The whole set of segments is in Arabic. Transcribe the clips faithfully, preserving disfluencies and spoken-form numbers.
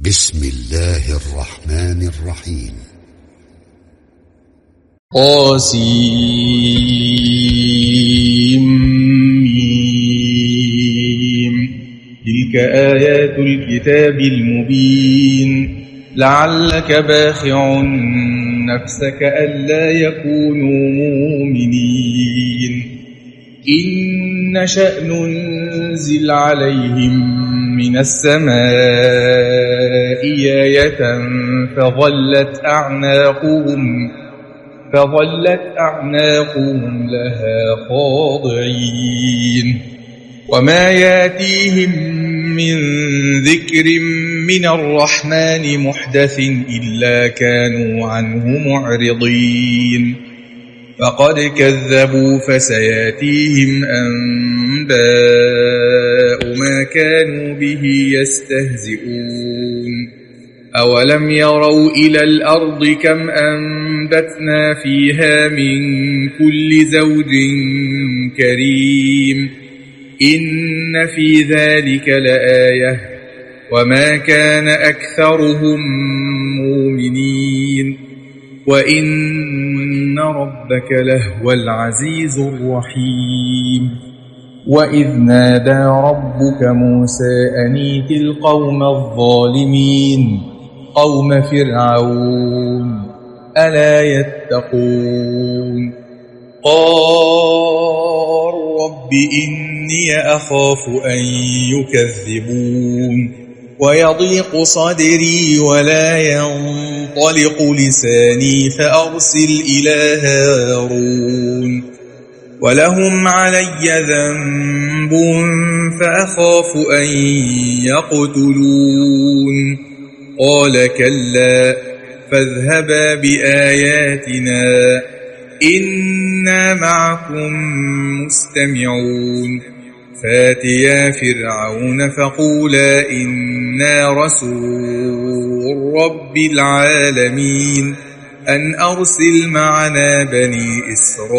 بسم الله الرحمن الرحيم. قاسم ميم. تلك آيات الكتاب المبين. لعلك باخع نفسك ألا يكونوا مؤمنين. إن نشأ ننزل عليهم من السماء آية فظلت أعناقهم فظلت أعناقهم لها خاضعين. وما ياتيهم من ذكر من الرحمن محدث إلا كانوا عنه معرضين. فقد كذبوا فسياتيهم أنباء ما كانوا به يستهزئون. أولم يروا إلى الأرض كم أنبتنا فيها من كل زوج كريم. إن في ذلك لآية وما كان أكثرهم مؤمنين وإن ربك لهو العزيز الرحيم. وإذ نادى ربك موسى أن ائت القوم الظالمين قوم فرعون ألا يتقون. قال رب إني أخاف أن يكذبون ويضيق صدري ولا ينطلق لساني فأرسل إلى هارون ولهم علي ذنب فأخاف أن يقتلون. قال كلا فاذهبا بآياتنا إنا معكم مستمعون. فاتيا فرعون فقولا إنا رسول رب العالمين أن أرسل معنا بني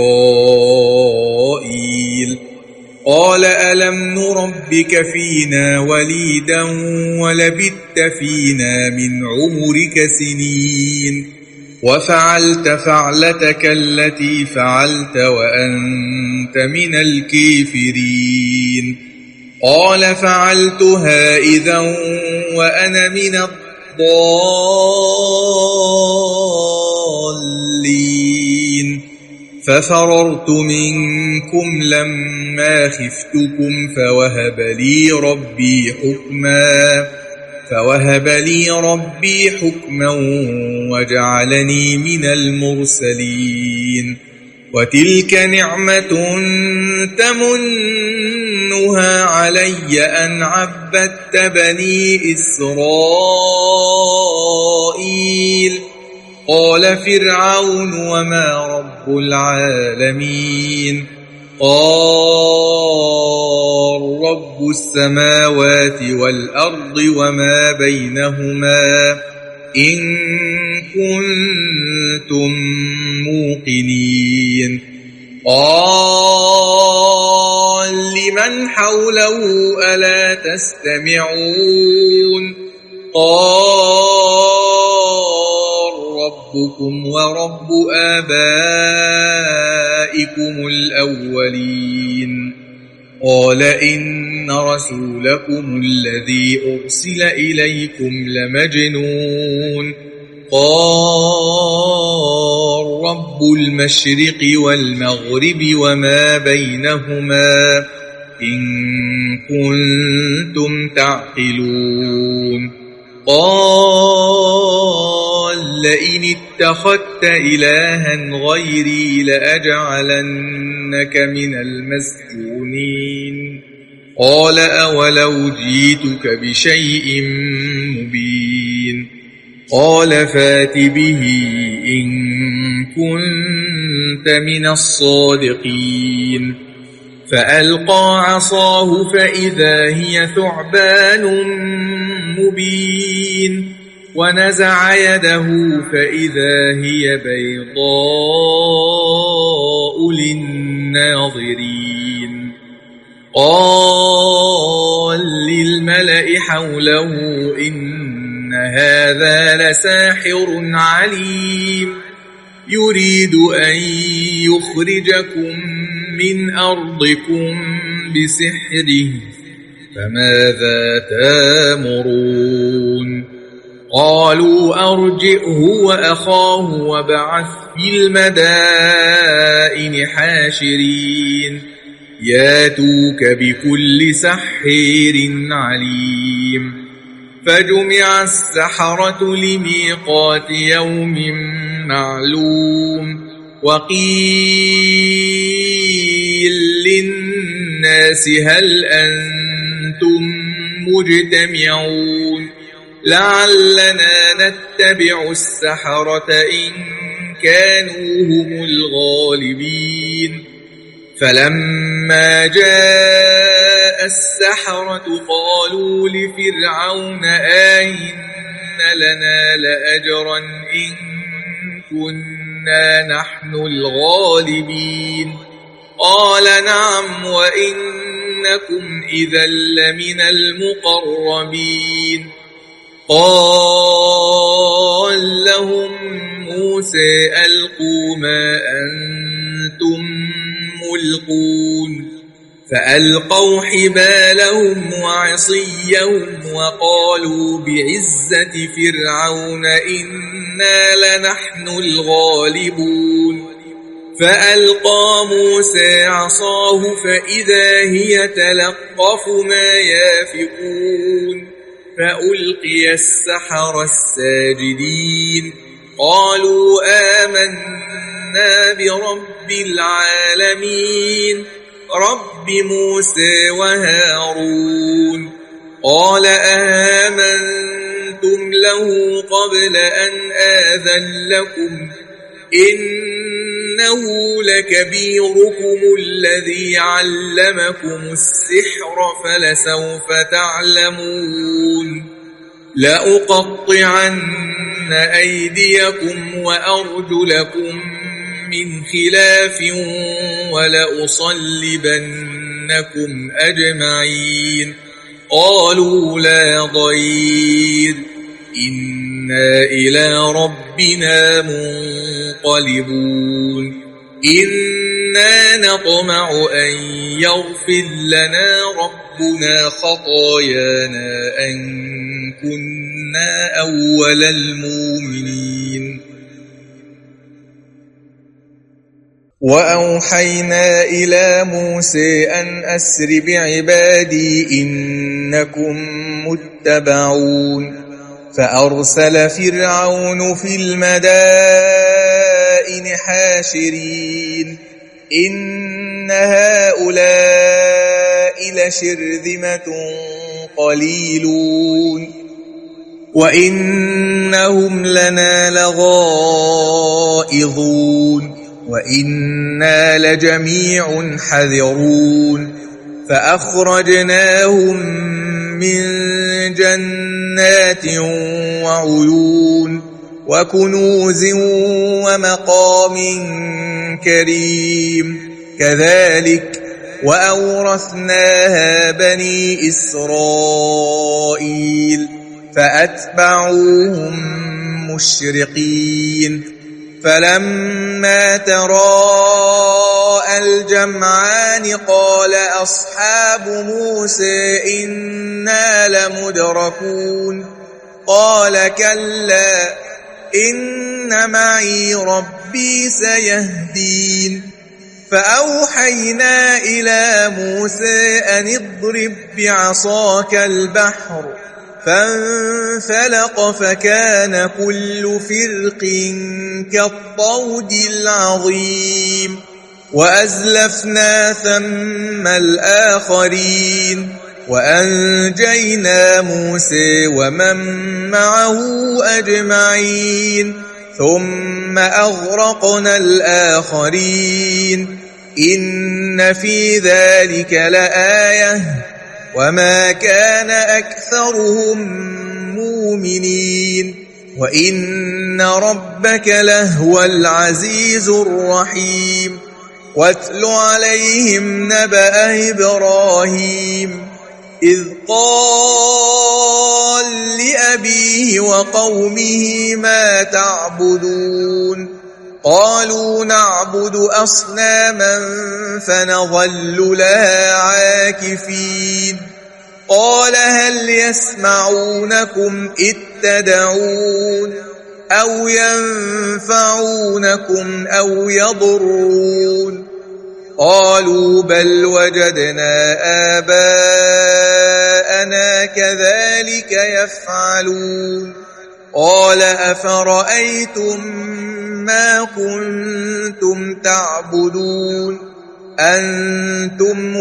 إسرائيل. قال ألم نربك فينا وليدا ولبثت فينا من عمرك سنين وفعلت فعلتك التي فعلت وأنت من الكافرين. قال فعلتها إذا وأنا من الضالين. ففررت منكم لما خفتكم فوهب لي ربي حكما فوهب لي ربي حكما وجعلني من المرسلين. وتلك نعمة تمنها علي أن عبدت بني إسرائيل. قال فرعون وما رب العالمين. قال رب السماوات والأرض وما بينهما إن كنتم موقنين. قال لمن حوله ألا تستمعون. قال ربكم ورب آبائكم الأولين. قال إن رسولكم الذي أرسل إليكم لمجنون. قال رب المشرق والمغرب وما بينهما إن كنتم تعقلون. قال لئن اتخذت إلها غيري لأجعلنك من المسجونين. قال أولو جئتك بشيء مبين. قال فات به إن كنت من الصادقين. فألقى عصاه فإذا هي ثعبان مبين. ونزع يده فإذا هي بيضاء للناظرين. قال للملأ حوله إن هذا لساحر عليم يريد أن يخرجكم من أرضكم بسحره فماذا تأمرون قالوا أرجئه وأخاه وابعث في المدائن حاشرين ياتوك بكل سحير عليم فجمع السحرة لميقات يوم معلوم وقيل للناس هل أنتم مجتمعون لعلنا نتبع السحرة إن كانوا هم الغالبين فلما جاء السحرة قالوا لفرعون آئن لنا لأجرا إن كنا نحن الغالبين قال نعم وإنكم إذا لمن المقربين قال لهم موسى ألقوا ما أنتم ملقون فألقوا حبالهم وعصيهم وقالوا بعزة فرعون إنا لنحن الغالبون فألقى موسى عصاه فإذا هي تلقف ما يافكون فألقي السحرة الساجدين قالوا آمنا برب العالمين رب موسى وهارون قال آمنتم له قبل أن آذن لكم إنه لكبيركم الذي علمكم السحر فلسوف تعلمون لأقطعن أيديكم وأرجلكم من خلاف ولأصلبنكم أجمعين قالوا لا ضير إنا إلى ربنا منقلبون إنا نطمع أن يغفر لنا ربنا خطايانا أن كنا أول المؤمنين وأوحينا إلى موسى أن أسر بعبادي إنكم متبعون فأرسل فرعون في المدائن حاشرين إن هؤلاء لشرذمة قليلون وإنهم لنا لغائظون وإنا لجميع حذرون فأخرجناهم من جنات وعيون وكنوز ومقام كريم كذلك وأورثناها بني إسرائيل فأتبعوهم مشرقين فلما تراءى الجمعان قال أصحاب موسى إنا لمدركون قال كلا إن معي ربي سيهدين فأوحينا إلى موسى أن اضرب بعصاك البحر فانفلق فكان كل فرق كالطود العظيم وأزلفنا ثم الآخرين وأنجينا موسى ومن معه أجمعين ثم أغرقنا الآخرين إن في ذلك لآية وما كان أكثرهم مؤمنين وإن ربك لهو العزيز الرحيم واتل عليهم نبأ إبراهيم إذ قال قال لأبيه وقومه ما تعبدون قالوا نعبد أصناما فنظل لها عاكفين قال هل يسمعونكم إذ تدعون أو ينفعونكم أو يضرون قالوا بل وجدنا آباءنا كذلك يفعلون قال أفرأيتم ما كنتم تعبدون أنتم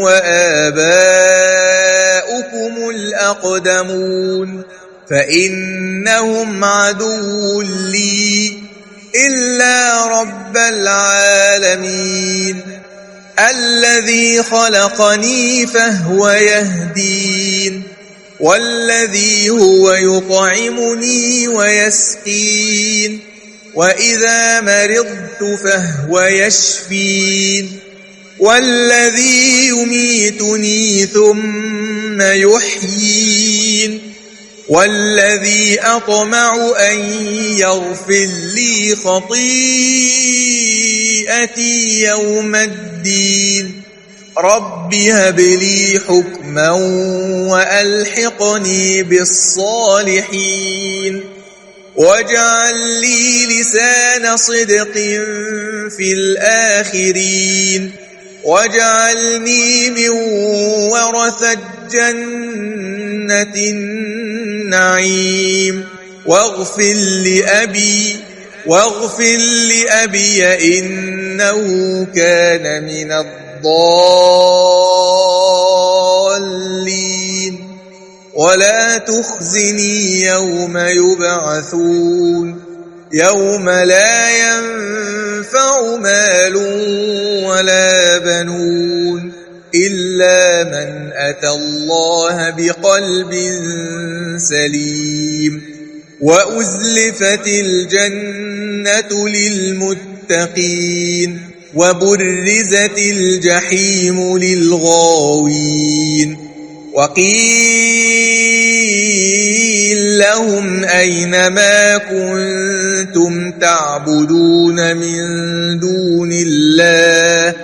وآباؤكم الأقدمون فإنهم عدو لي إلا رب العالمين الذي خلقني فهو يهدين والذي هو يطعمني ويسقين وإذا مرضت فهو يشفين والذي يميتني ثم يحيين والذي أطمع أن يغفر لي خطيئتي يوم الدين رب هب لي حكما وألحقني بالصالحين واجعل لي لسان صدق في الآخرين واجعلني من ورثة جنة النعيم واغفر لأبي واغفر لأبي إنه كان من الضالين ولا تخزني يوم يبعثون يوم لا ينفع مال ولا بنون إلا من أتى الله بقلب سليم وأزلفت الجنة للمتقين وبرزت الجحيم للغاوين وقيل لهم أين ما كنتم تعبدون من دون الله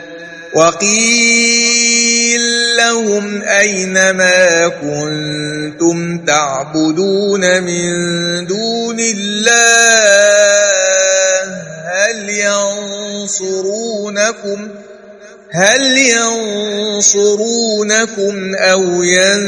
وقيل لهم أين ما كنتم تعبدون من دون الله هل ينصرونكم هل ينصرونكم أو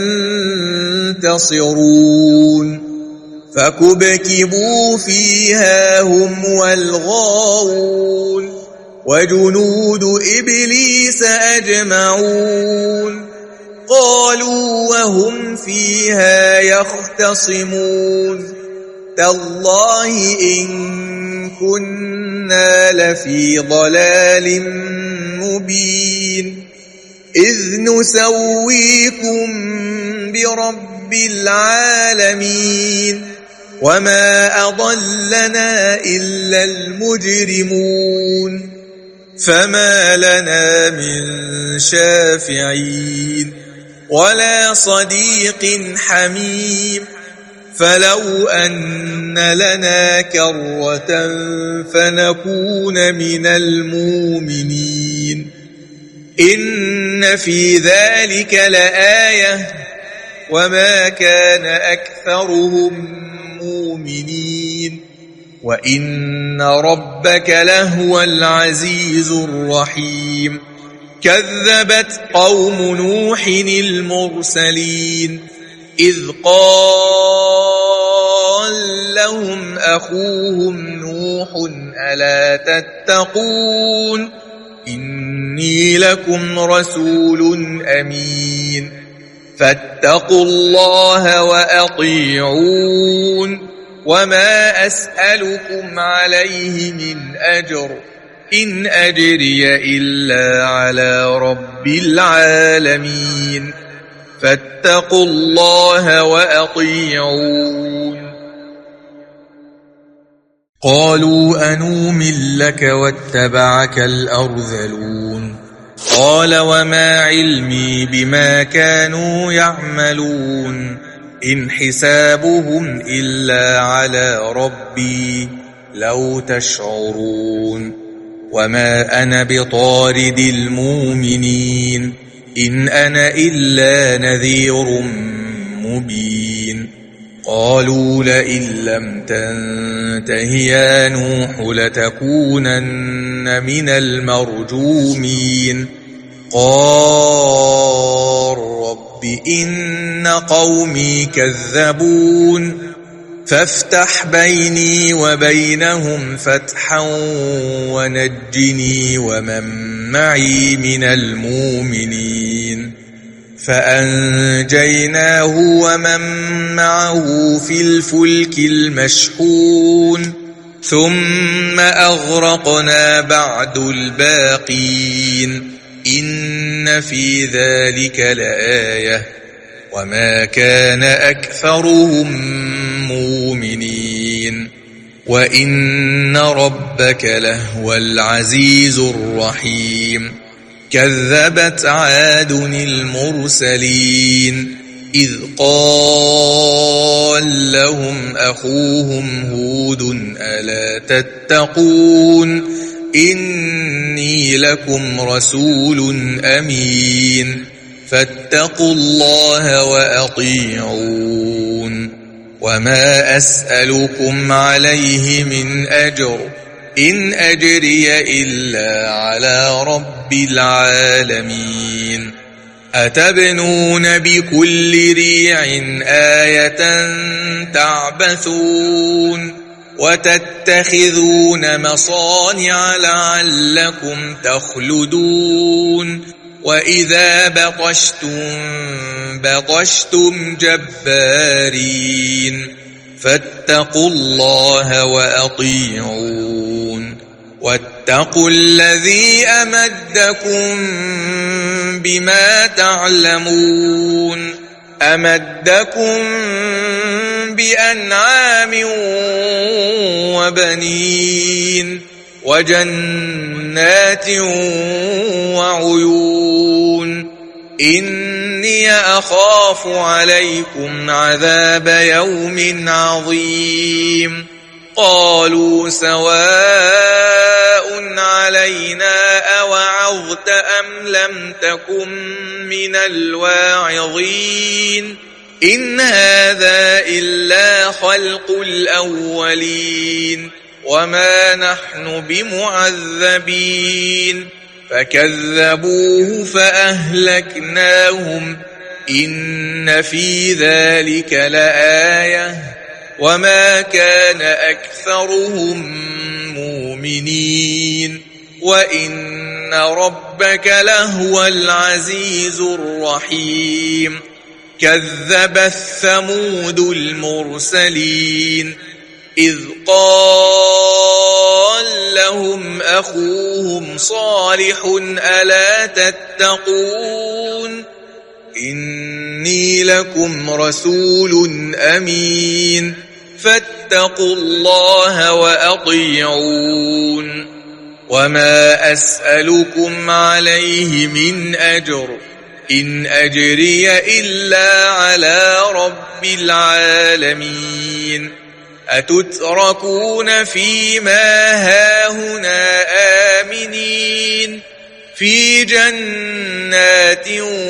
ينتصرون فكبكبوا فيها هم والغاوون وجنود إبليس أجمعون قالوا وهم فيها يختصمون تالله إن كنا لفي ضلال مبين إذ نسويكم برب العالمين وما أضلنا إلا المجرمون فما لنا من شافعين ولا صديق حميم فلو أن لنا كرة فنكون من المؤمنين إن في ذلك لآية وما كان أكثرهم مؤمنين وإن ربك لهو العزيز الرحيم كذبت قوم نوح المرسلين إذ قال لهم أخوهم نوح ألا تتقون إني لكم رسول أمين فاتقوا الله وأطيعون وما أسألكم عليه من أجر إن أجري إلا على رب العالمين فاتقوا الله وأطيعون قالوا أنؤمن لك واتبعك الأرذلون قال وما علمي بما كانوا يعملون إن حسابهم إلا على ربي لو تشعرون وما أنا بطارد المؤمنين إن أنا إلا نذير مبين قالوا لئن لم تنته يا نوح لتكونن من المرجومين قال رب إن قومي كذبون فافتح بيني وبينهم فتحا ونجني ومن معي من المؤمنين فأنجيناه ومن معه في الفلك المشحون ثم أغرقنا بعد الباقين إن في ذلك لآية وما كان أكثرهم مؤمنين وإن ربك لهو العزيز الرحيم كذبت عاد المرسلين إذ قال لهم أخوهم هود ألا تتقون إني لكم رسول أمين فاتقوا الله وأطيعون وما أسألكم عليه من أجر إن أجري إلا على رب العالمين أتبنون بكل ريع آية تعبثون وتتخذون مصانع لعلكم تخلدون وإذا بطشتم بطشتم جبارين فاتقوا الله وأطيعون واتقوا الذي أمدكم بما تعلمون أمدكم بأنعام وبنين وجنات وعيون إني أخاف عليكم عذاب يوم عظيم قالوا سواء علينا أوعظت أم لم تكن من الواعظين إن هذا إلا خلق الأولين وما نحن بمعذبين فكذبوه فأهلكناهم إن في ذلك لآية وما كان أكثرهم مؤمنين وإن ربك لهو العزيز الرحيم كذبت ثمود المرسلين إذ قال لهم أخوهم صالح ألا تتقون إني لكم رسول أمين فاتقوا الله وأطيعون وما أسألكم عليه من أجر إن أجري إلا على رب العالمين أتتركون فيما هاهنا آمنين في جنات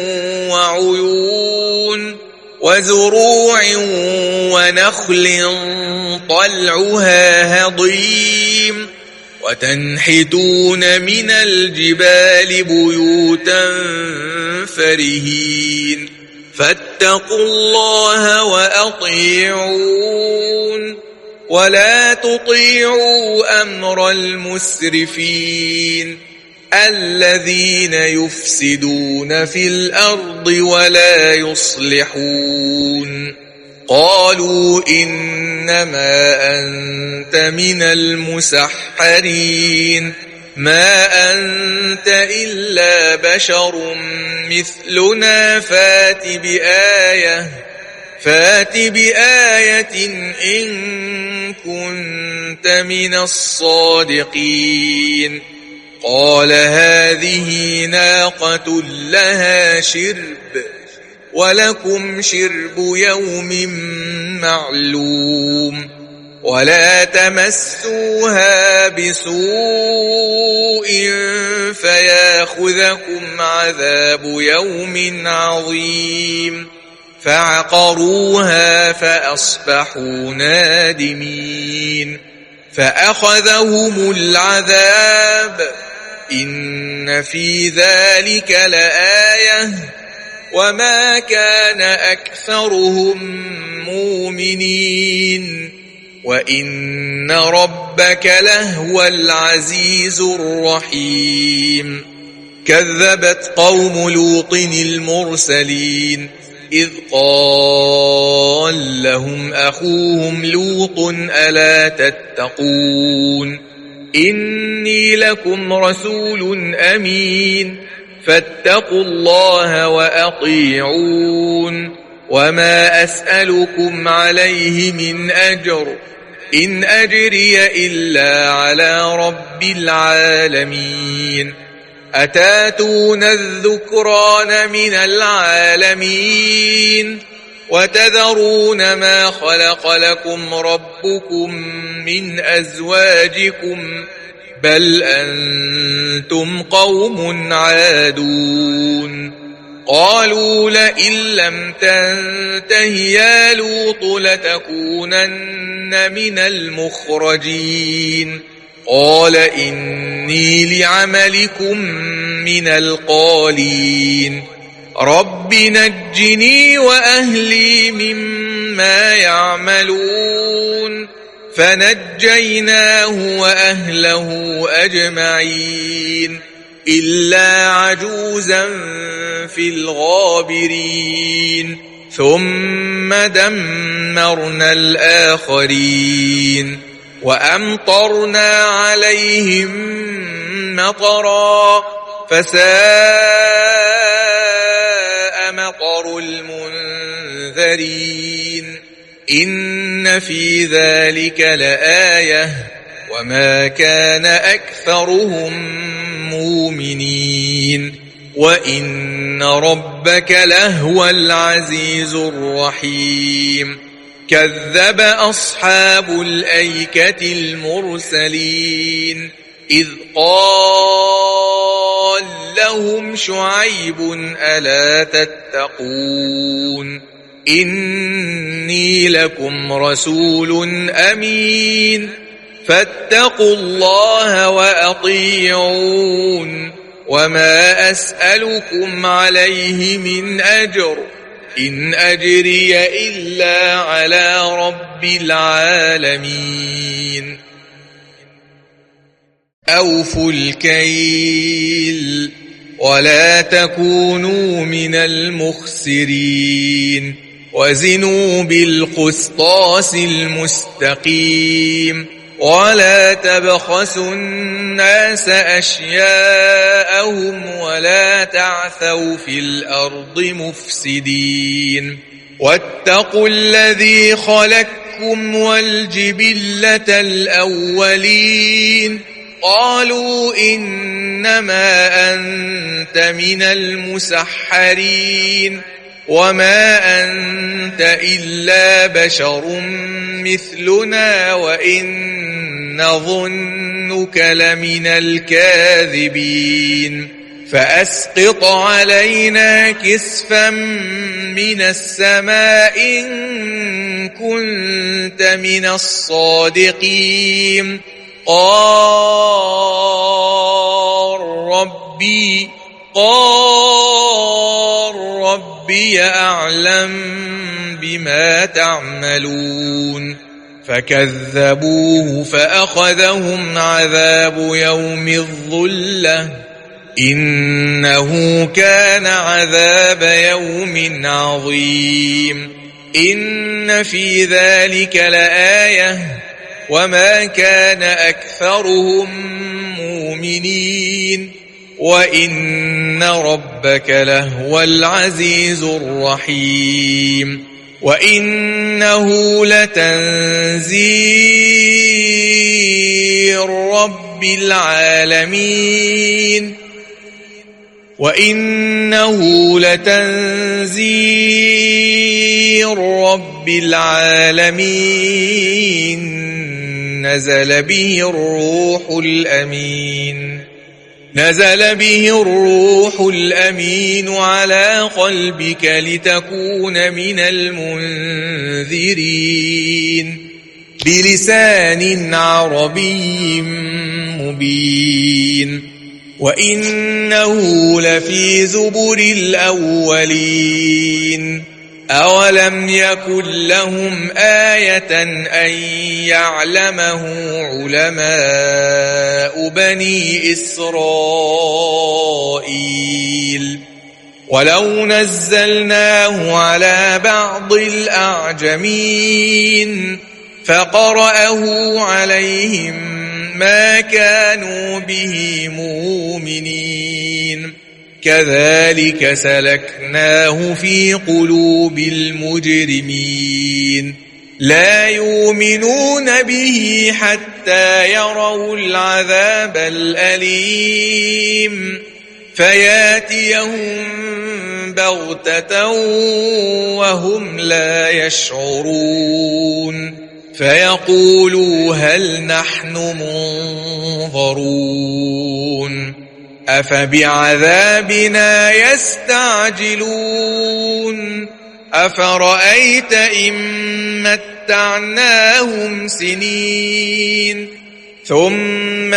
وعيون وزروع ونخل طلعها هضيم وتنحتون من الجبال بيوتا فرهين فاتقوا الله وأطيعون ولا تطيعوا أمر المسرفين الذين يفسدون في الأرض ولا يصلحون قالوا إنما أنت من المسحرين ما أنت إلا بشر مثلنا فات بآية فات بآية إن كنت من الصادقين قال هذه ناقة لها شرب ولكم شرب يوم معلوم ولا تمسوها بسوء فياخذكم عذاب يوم عظيم فعقروها فأصبحوا نادمين فأخذهم العذاب إن في ذلك لآية وما كان أكثرهم مؤمنين وإن ربك لهو العزيز الرحيم كذبت قوم لوط المرسلين إذ قال لهم أخوهم لوط ألا تتقون إني لكم رسول أمين فاتقوا الله وأطيعون وما أسألكم عليه من أجر إن أجري إلا على رب العالمين أتاتون الذكران من العالمين وتذرون ما خلق لكم ربكم من أزواجكم بل أنتم قوم عادون قالوا لئن لم تنته يا لوط لتكونن من المخرجين قال إني لعملكم من القالين رب نجني وأهلي مما يعملون فنجيناه وأهله أجمعين إلا عجوزا في الغابرين ثم دمرنا الآخرين وأمطرنا عليهم مطرا فساء مطر المنذرين إن في ذلك لآية وما كان أكثرهم مؤمنين وإن ربك لهو العزيز الرحيم كذب أصحاب الأيكة المرسلين إذ قال لهم شعيب ألا تتقون إني لكم رسول أمين فاتقوا الله وأطيعون وما أسألكم عليه من أجر إن أجري إلا على رب العالمين أوفوا الكيل ولا تكونوا من المخسرين وزنوا بالقسطاس المستقيم ولا تبخسوا الناس أشياءهم ولا تعثوا في الأرض مفسدين واتقوا الذي خلقكم والجبلة الأولين قالوا إنما أنت من المسحرين وما أنت إلا بشر مثلنا وإن نظنك لمن الكاذبين فأسقط علينا كسفا من السماء إن كنت من الصادقين قال ربي قال ربي أعلم بما تعملون فكذبوه فأخذهم عذاب يوم الظلة إنه كان عذاب يوم عظيم إن في ذلك لآية وما كان أكثرهم مؤمنين وإن ربك لهو العزيز الرحيم وإنه لتنزيل رب العالمين وإنه لتنزيل رب العالمين نزل به الروح الأمين نزل به الروح الأمين على قلبك لتكون من المنذرين بلسان عربي مبين وإنه لفي زبر الأولين أولم يكن لهم آية أن يعلمه علماء بني إسرائيل ولو نزلناه على بعض الأعجمين فقرأه عليهم ما كانوا به مؤمنين كذلك سلكناه في قلوب المجرمين لا يؤمنون به حتى يروا العذاب الأليم فياتيهم بغتة وهم لا يشعرون فيقولوا هل نحن منظرون أفبعذابنا يستعجلون أفرأيت إن متعناهم سنين ثم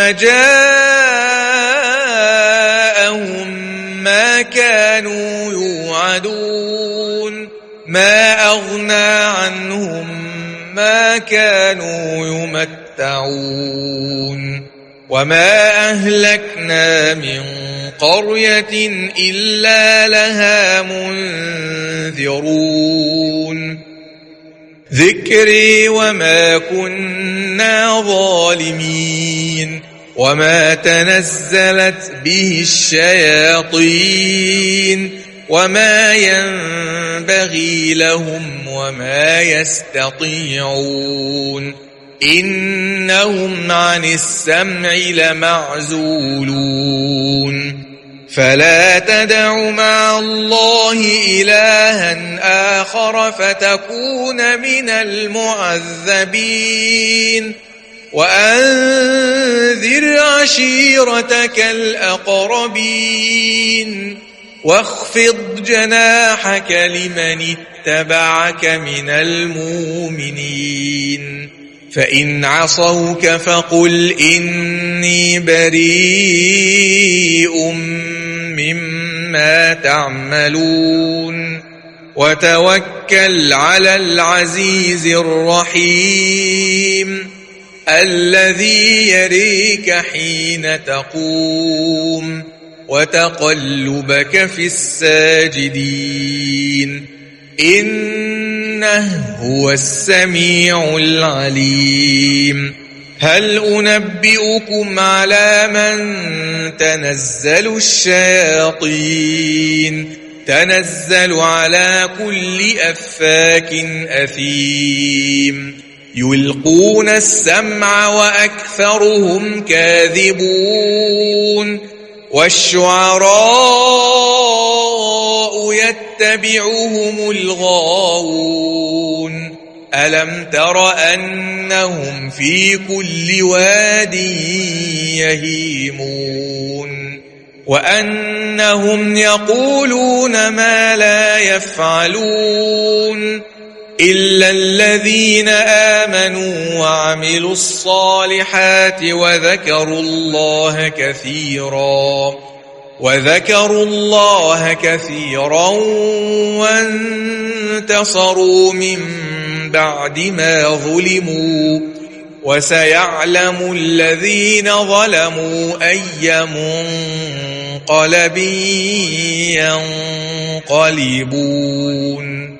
جاءهم ما كانوا يوعدون ما أغنى عنهم ما كانوا يمتعون وما أهلكنا من قرية إلا لها منذرون ذكري وما كنا ظالمين وما تنزلت به الشياطين وما ينبغي لهم وما يستطيعون إنهم عن السمع لمعزولون فلا تدع مع الله إلها آخر فتكون من المعذبين وأنذر عشيرتك الأقربين واخفض جناحك لمن اتبعك من المؤمنين فإن عصوك فقل إني بريء مما تعملون وتوكل على العزيز الرحيم الذي يريك حين تقوم وتقلبك في الساجدين إنه هو السميع العليم هل أنبئكم على من تنزل الشياطين تنزل على كل أفاك أثيم يلقون السمع وأكثرهم كاذبون والشعراء يتبعهم الغاوون ألم تر أنهم في كل واد يهيمون وأنهم يقولون ما لا يفعلون إلا الذين آمنوا وعملوا الصالحات وذكروا الله كثيرا وذكروا الله كثيرا وانتصروا من بعد ما ظلموا وسيعلم الذين ظلموا أي منقلب ينقلبون